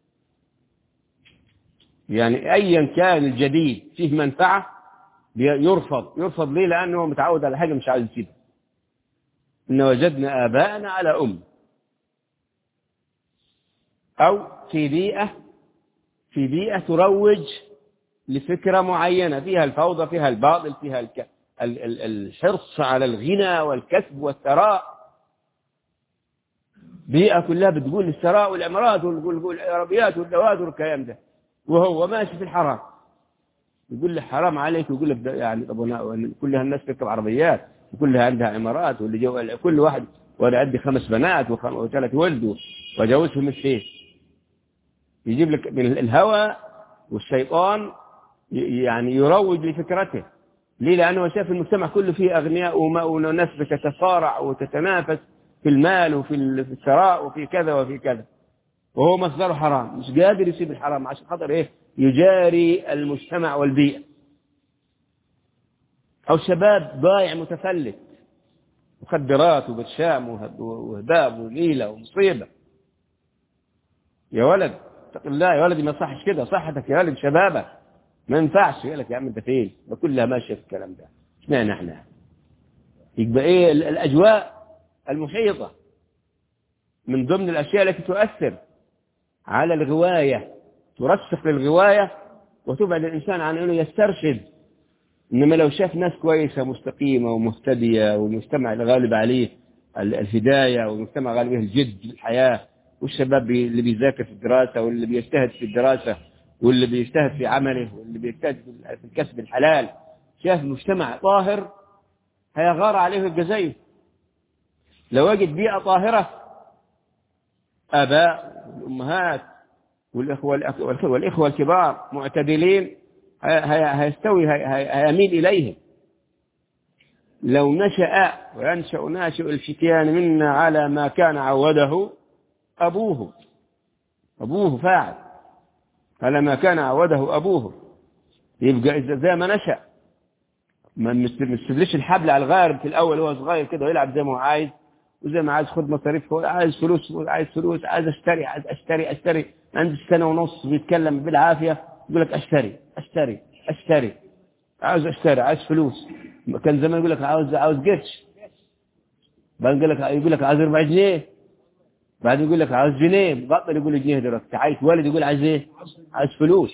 يعني أيا كان الجديد فيه منفعة يرفض ليه؟ لأنه متعود على حاجة مش عايز يسيبها. إن وجدنا آباءنا على أو في بيئة تروج لفكرة معينة فيها الفوضى، فيها الباطل، فيها الحرص على الغنى والكسب والثراء. بيئة كلها بتقول الثراء والعمارات والعربيات والدوات والكلام ده، وهو ماشي في الحرام. يقول له حرام عليك، ويقول لك يعني كلها الناس تركب عربيات وكلها عندها عمارات، واللي كل واحد وانا عندي 5 بنات و3 ولد وجوزهم الشيخ. يجيب لك من الهوى والشيطان يعني يروج لفكرته. ليه؟ لأنه شاف المجتمع كله فيه أغنياء وناس بتتصارع وتتنافس في المال وفي الثراء وفي كذا وفي كذا، وهو مصدره حرام، مش قادر يسيب الحرام عشان خاطر إيه؟ يجاري المجتمع والبيئة. أو شباب ضايع متفلت، مخدرات وبرشام وهباب وغيلة ومصيبة. يا ولد اتق الله يا ولدي، ما صحش كده، صحتك يا ولد، شبابك ما ينفعش. يقول لك يا عم انت فين؟ كلها ماشيه في الكلام ده. اشمعنى احنا؟ يبقى ايه الاجواء المحيطه من ضمن الاشياء التي تؤثر على الغوايه، ترسخ للغوايه وتبعد الانسان عن انه يسترشد. انما لو شاف ناس كويسه مستقيمه ومهتديه، والمجتمع الغالب عليه الهدايه، والمجتمع غالب عليه الجد في الحياه، والشباب اللي بيذاكر في الدراسه، واللي بيجتهد في الدراسه، واللي بيجتهد في عمله، واللي بيجتهد في الكسب الحلال، شاف مجتمع طاهر هيغار عليه الجزائر. لو وجد بيئة طاهرة، آباء والأمهات والإخوة الكبار معتدلين، هيميل إليهم. لو نشأ وينشأ ناشئ الفتيان منا على ما كان عوده أبوه فاعل، على ما كان عوده أبوه. يبقى إذا زي ما نشأ، ما نستدلش الحبل على الغارب في الأول وهو صغير كده ويلعب زي ما هو عايز، وزي ما عايز خد مصاريف، عايز فلوس، عايز أشتري. عنده 1.5 سنة بيتكلم بالعافية، يقول لك أشتري، عايز فلوس. كان زمان يقول لك عاوز قرش، بعدين يقول لك عايز 4 جنيه، بعدين يقول لك عاوز جنيه، بطل يقول جنيه دلوقتي. عايز ولد يقول عايز ايه؟ عايز فلوس.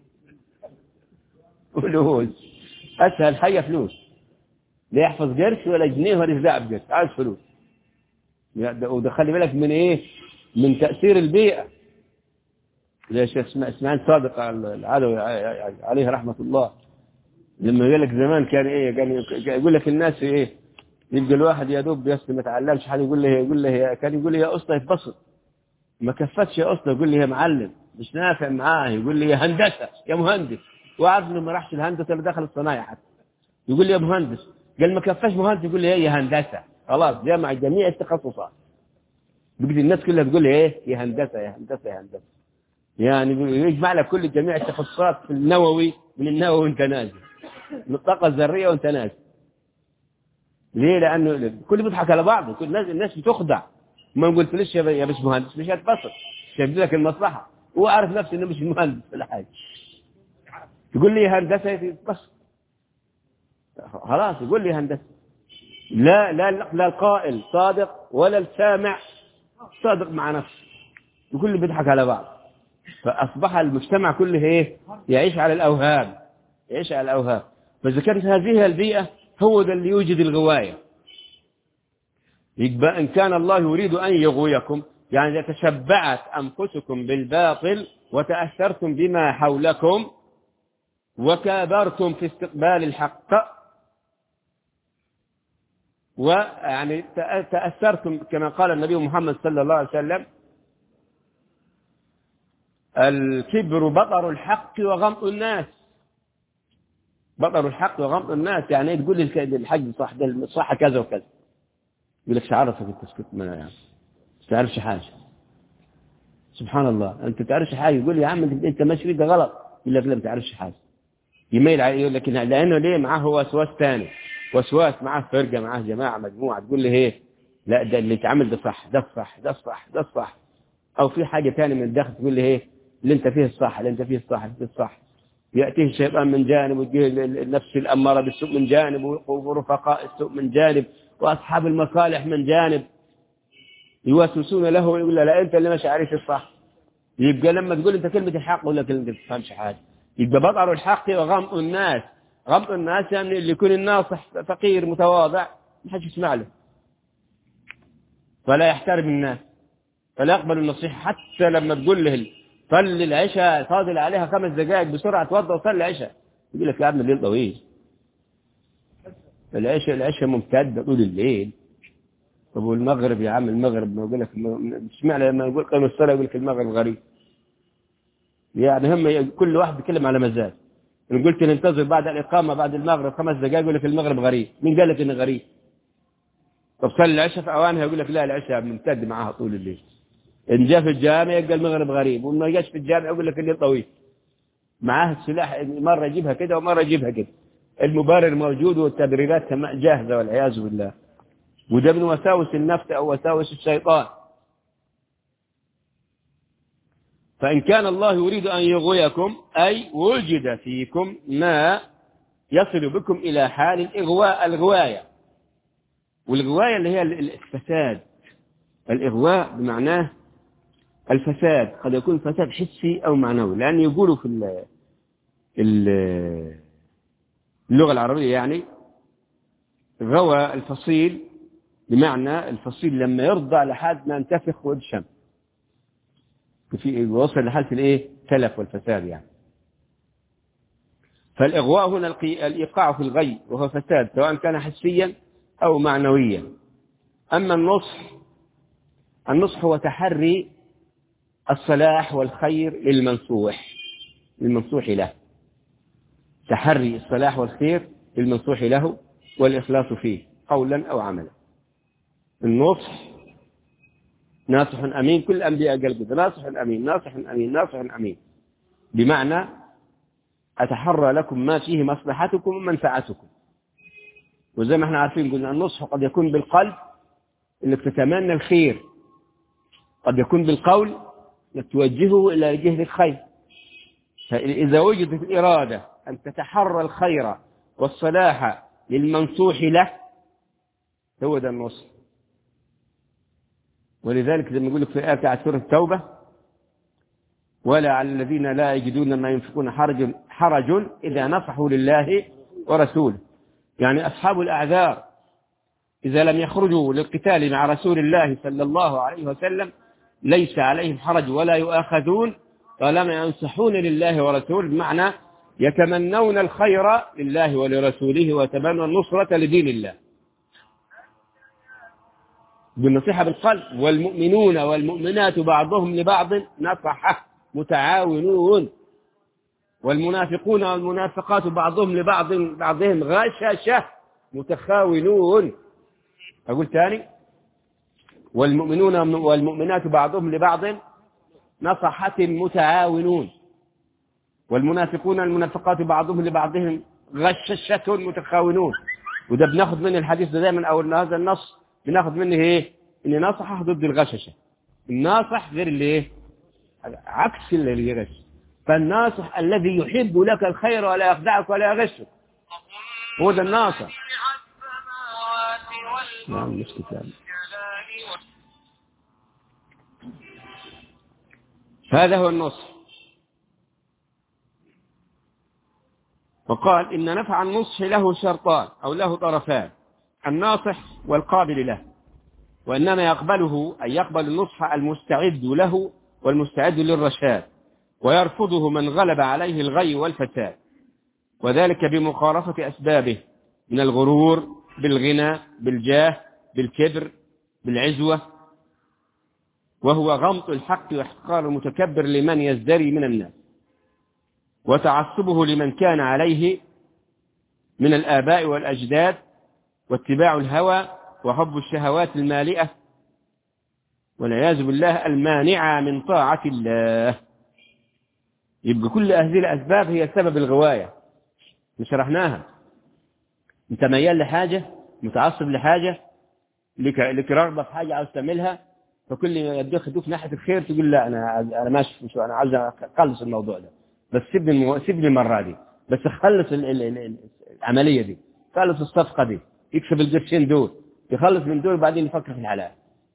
أسهل حاجة فلوس، لا يحفظ قرش ولا جنيه ولا يزدع بقرش، عايز فلوس. وده خلي بالك من ايه؟ من تأثير البيئة. زي الشيخ اسماعيل صادق العلوي عليه رحمة الله، لما قال لك زمان كان ايه؟ كان يقول لك الناس ايه؟ يبقى الواحد يا دوب بس ما تعلمش حاجه، يقول له كان يقول لي يا اسطى يتبسط، ما كفتش يا اسطى، يقول لي يا معلم مش نافع معاه، يقول لي يا هندسه يا مهندس، وعارف انه ما راحش الهندسه اللي دخل الصنايع حتى، يقول لي يا مهندس، قال ما كفاش مهندس، يقول لي يا هندسه. خلاص جمع جميع التخصصات، بقيت الناس كلها تقول لي ايه؟ يا هندسه. يعني يجمع لك كل جميع التخصصات في النووي، من النووي وانت نازل، من الطاقه الذريه وانت نازل. ليه؟ لانه كل بيضحك على بعضه، كل الناس بتخدع. ما قلت ليش يا بس مهندس، مش هتبسط، شايف لك المصلحه، هو عارف نفسه انه مش مهندس ولا حاجه، تقول لي هندسه بس خلاص، يقول لي هندسه. لا القائل صادق ولا السامع صادق مع نفسه، وكل بيضحك على بعض. فاصبح المجتمع كله ايه؟ يعيش على الاوهام. فاذا كانت هذه البيئه، هو ده اللي يوجد الغوايه. يبقى إن كان الله يريد أن يغويكم، يعني إذا تشبعت أنفسكم بالباطل وتأثرتم بما حولكم وكابرتم في استقبال الحق، ويعني تأثرتم كما قال النبي محمد صلى الله عليه وسلم: الكبر بطر الحق وغمط الناس. بطر الحق وغمط الناس يعني ايه؟ تقول لي الحج صح، ده الصح كذا وكذا، يقول لك مش عارفك التسكت، ما يعني مش تعرفش حاجه. سبحان الله، انت تعرفش حاجه، يقول لي يا عم انت ماشي ده غلط، يقول لك لا ما تعرفش حاجه، يميل عليه، يقول لك لانه ليه معاه وسواس ثاني، وسواس معاه فرقه، معاه جماعه، مجموعه، تقول لي ايه؟ لا ده اللي اتعمل ده صح، ده الصح، ده الصح، ده الصح. او في حاجه ثانيه من الداخل تقول لي ايه؟ اللي انت فيه الصح، اللي انت فيه الصح، اللي فيه الصح. يأتيه الشيطان من جانب، ويجيه النفس الأمارة بالسوء من جانب، ورفقاء السوء من جانب، وأصحاب المصالح من جانب، يوسوسون له ويقول له لا أنت اللي مش عارف الصح. يبقى لما تقول أنت كلمة الحق ولا كلمة ما تفهمش حاجة. يبقى بطر الحق وغمط الناس. غمط الناس يعني اللي يكون الناصح فقير متواضع ما حدش يسمع له، فلا يحترم الناس، فلا يقبل النصيحة. حتى لما تقول له صلي العشاء، فاضل عليها 5 دقائق بسرعة توضى وصلي العشاء، يقول لك يا عم الليل طويل، العشاء ممتدة طول الليل. طب والمغرب يا عم، المغرب ما يقول لك، اشمعنى لما يقول قيم الصلاة يقول لك المغرب غريب؟ يعني هم كل واحد بيتكلم على مزاج. إن قلت ننتظر بعد الإقامة بعد المغرب 5 دقائق يقول لك المغرب غريب، مين قال لك إنه غريب؟ طب صلي العشاء في أوانها يقول لك لا العشاء ممتد معاها طول الليل. إن جاء في الجامع يلقى المغرب غريب، وما جاش في الجامع يقول لك الليل طويل. معاه السلاح، مرة يجيبها كده ومرة يجيبها كده. المبرر موجود والتبريرات جاهزة والعياذ بالله. وده من وساوس النفس أو وساوس الشيطان. فإن كان الله يريد أن يغويكم أي وجد فيكم ما يصل بكم إلى حال الغواية. والغواية اللي هي الفساد. الإغواء بمعناه الفساد، قد يكون فساد حسي أو معنوي، لأن يقولوا في اللغة العربية يعني غوى الفصيل، بمعنى الفصيل لما يرضع لحد ما ينتفخ ويدشم، في وصل لحالة الايه؟ تلف والفساد يعني. فالإغواء هنا الإيقاع في الغي، وهو فساد سواء كان حسيا أو معنويا. أما النصح هو تحري الصلاح والخير للمنصوح له، تحري الصلاح والخير للمنصوح له والإخلاص فيه قولا أو عملا. النصح ناصح أمين، كل الأنبياء قال كده، ناصح أمين، ناصح أمين، ناصح أمين، بمعنى أتحرى لكم ما فيه مصلحتكم ومنفعتكم. وزي ما احنا عارفين قلنا النصح قد يكون بالقلب انك تتمنى الخير، قد يكون بالقول انك توجهه الى جهة الخير. فإذا وجدت الإرادة أن تتحرى الخير والصلاح للمنصوح له هو ده النصح. ولذلك لما يقول لك في آية بتاعت سورة التوبة: ولا على الذين لا يجدون ما ينفقون حرج إذا نصحوا لله ورسوله. يعني أصحاب الأعذار إذا لم يخرجوا للقتال مع رسول الله صلى الله عليه وسلم ليس عليهم حرج ولا يؤاخذون طالما ينصحون لله ورسوله، بمعنى يتمنون الخير لله ولرسوله ويتمنون النصرة لدين الله بالنصيحة بالقلب. والمؤمنون والمؤمنات بعضهم لبعض نصحة متعاونون، والمنافقون والمنافقات بعضهم بعضهم غششة متخاونون. أقول تاني: والمؤمنون والمؤمنات بعضهم لبعض نصحة متعاونون، والمنافقون والمنافقات بعضهم لبعضهم غششة متخاونون. وده بناخذ من الحديث ده دائما، أو هذا النص بناخذ منه إيه؟ إن نصحه ضد الغششة. الناصح غير اللي إيه؟ عكس اللي يغش. فالناصح الذي يحب لك الخير ولا يخدعك ولا يغشك، هو ده الناصح. نعم مش كتاب. هذا هو النصح. وقال إن نفع النصح له شرطان أو له طرفان: الناصح والقابل له، وإنما يقبله أي يقبل النصح المستعد له والمستعد للرشاد، ويرفضه من غلب عليه الغي والفساد، وذلك بمخالفة أسبابه من الغرور بالغنى، بالجاه، بالكبر، بالعزوة، وهو غمط الحق واحتقار المتكبر لمن يزدري من الناس، وتعصبه لمن كان عليه من الآباء والأجداد، واتباع الهوى وحب الشهوات المالئة والعياذ بالله المانعة من طاعة الله. يبقى كل هذه الأسباب هي سبب الغواية، شرحناها. انت ميال لحاجة، متعصب لحاجة، لك رغبة في حاجة عاوز تعملها، فكل ما يدوك ناحية الخير تقول لا أنا ماشي، شو أنا عاوز أخلص الموضوع ده، بس سيبني المرة دي، بس خلص العملية دي، خلص الصفقة دي، يكسب القرشين دول، يخلص من دول بعدين يفكر في الحلال.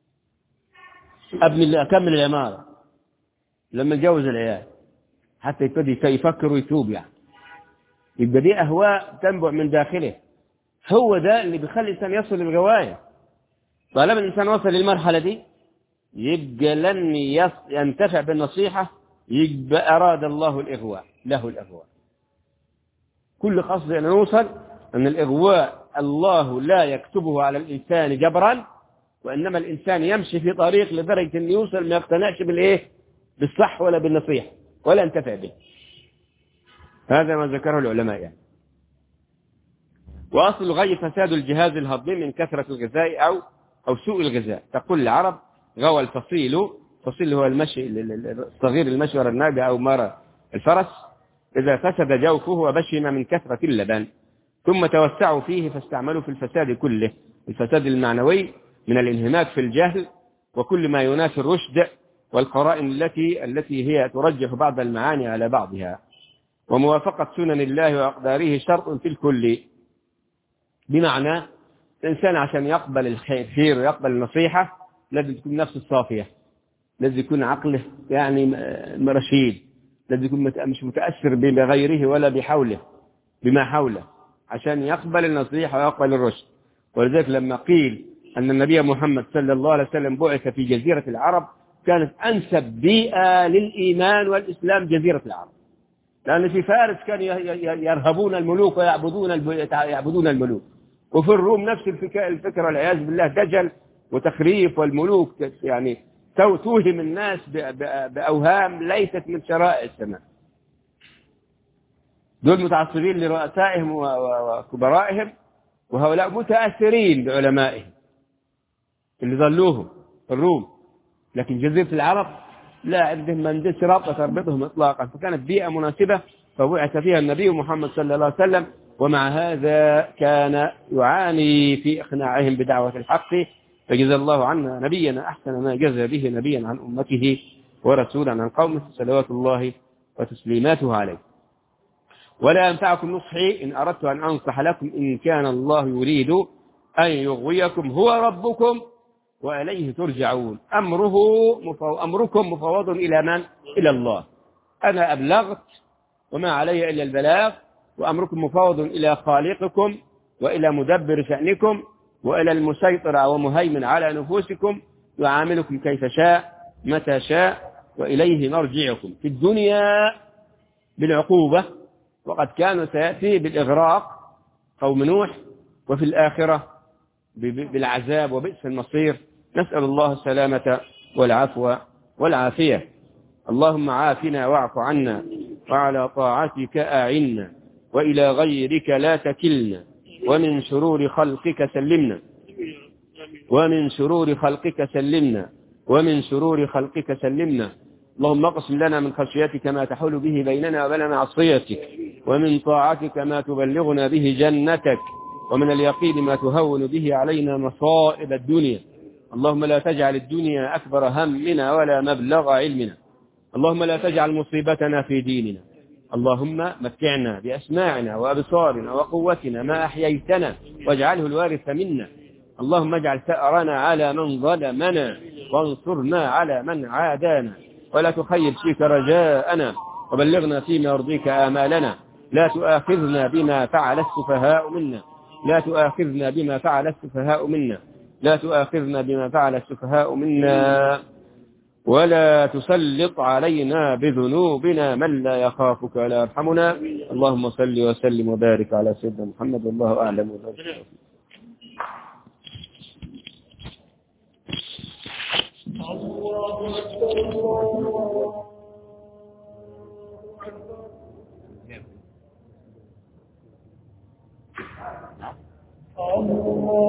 أكمل العمارة لما يتجوز العيال حتى يبتدي يفكر ويتوب يعني. يبقى دي أهواء تنبع من داخله، هو ده اللي بيخلي الإنسان يصل للغواية. طالما الإنسان وصل للمرحلة دي يبقى لن ينتفع بالنصيحة، يبقى أراد الله الإغواء، له الإغواء. كل قصد أن نوصل أن الإغواء الله لا يكتبه على الإنسان جبرا، وإنما الإنسان يمشي في طريق لدرجة أن يوصل ما يقتنعش بالصح ولا بالنصيحة ولا ينتفع به. هذا ما ذكره العلماء يعني. وأصل الغي فساد الجهاز الهضمي من كثرة الغذاء أو سوء الغذاء. تقول العرب غوى الفصيل، فصيل هو المشي الصغير، المشي وراء الناقة أو مرة الفرس، إذا فسد جوفه وبشم من كثرة اللبن، ثم توسعوا فيه فاستعملوا في الفساد كله، الفساد المعنوي من الانهماك في الجهل وكل ما ينافي الرشد، والقرائن التي هي ترجح بعض المعاني على بعضها، وموافقة سنن الله وأقداره شرط في الكل. بمعنى الإنسان عشان يقبل الخير ويقبل النصيحة لازم تكون نفسه صافية، لازم يكون عقله يعني رشيد، لازم يكون مش متأثر بغيره ولا بما حوله عشان يقبل النصيحة ويقبل الرشد. ولذلك لما قيل أن النبي محمد صلى الله عليه وسلم بعث في جزيرة العرب، كانت أنسب بيئة للإيمان والإسلام جزيرة العرب، لأن في فارس كانوا يرهبون الملوك ويعبدون الملوك، وفي الروم نفس الفكرة والعياذ بالله، دجل وتخريف، والملوك يعني توهم الناس بأوهام ليست من شرائع السماء. دول متعصبين لرؤسائهم وكبرائهم، وهؤلاء متأثرين بعلمائهم اللي ظلوهم الروم. لكن جزيرة العرب لا عندهم من رابطة تربطهم إطلاقا، فكانت بيئة مناسبة فبعث فيها النبي محمد صلى الله عليه وسلم، ومع هذا كان يعاني في إقناعهم بدعوة الحق، فجزى الله عنا نبينا أحسن ما جزى به نبيا عن أمته ورسولا عن قومه صلوات الله وتسليماته عليه. ولا ينفعكم نصحي إن أردت أن أنصح لكم إن كان الله يريد أن يغويكم هو ربكم وإليه ترجعون. أمركم مفوض إلى من؟ إلى الله. أنا أبلغت وما علي إلا البلاغ، وأمركم مفوض إلى خالقكم وإلى مدبر شأنكم وإلى المسيطر ومهيمن على نفوسكم، يعاملكم كيف شاء متى شاء، وإليه مرجعكم في الدنيا بالعقوبة، وقد كان سيأتي بالإغراق قوم نوح، وفي الآخرة بالعذاب وبئس المصير. نسأل الله السلامة والعفو والعافية. اللهم عافنا واعف عنا، وعلى طاعتك أعنا، وإلى غيرك لا تكلنا، ومن شرور خلقك سلمنا، ومن شرور خلقك سلمنا، ومن شرور خلقك سلمنا. اللهم اقسم لنا من خشيتك ما تحول به بيننا وبين معصيتك، ومن طاعتك ما تبلغنا به جنتك، ومن اليقين ما تهون به علينا مصائب الدنيا. اللهم لا تجعل الدنيا أكبر همنا ولا مبلغ علمنا. اللهم لا تجعل مصيبتنا في ديننا. اللهم متعنا بأسماعنا وأبصارنا وقوتنا ما أحييتنا، واجعله الوارث منا. اللهم اجعل ثأرنا على من ظلمنا، وانصرنا على من عادانا، ولا تخيب فيك رجاءنا، وبلغنا فيما يرضيك آمالنا. لا تؤاخذنا بما فعل السفهاء منا، لا تؤاخذنا بما فعل السفهاء منا، لا تؤاخذنا بما فعل السفهاء منا، ولا تسلط علينا بذنوبنا من لا يخافك ولا يرحمنا. اللهم صل وسلم وبارك على سيدنا محمد، والله أعلم. الله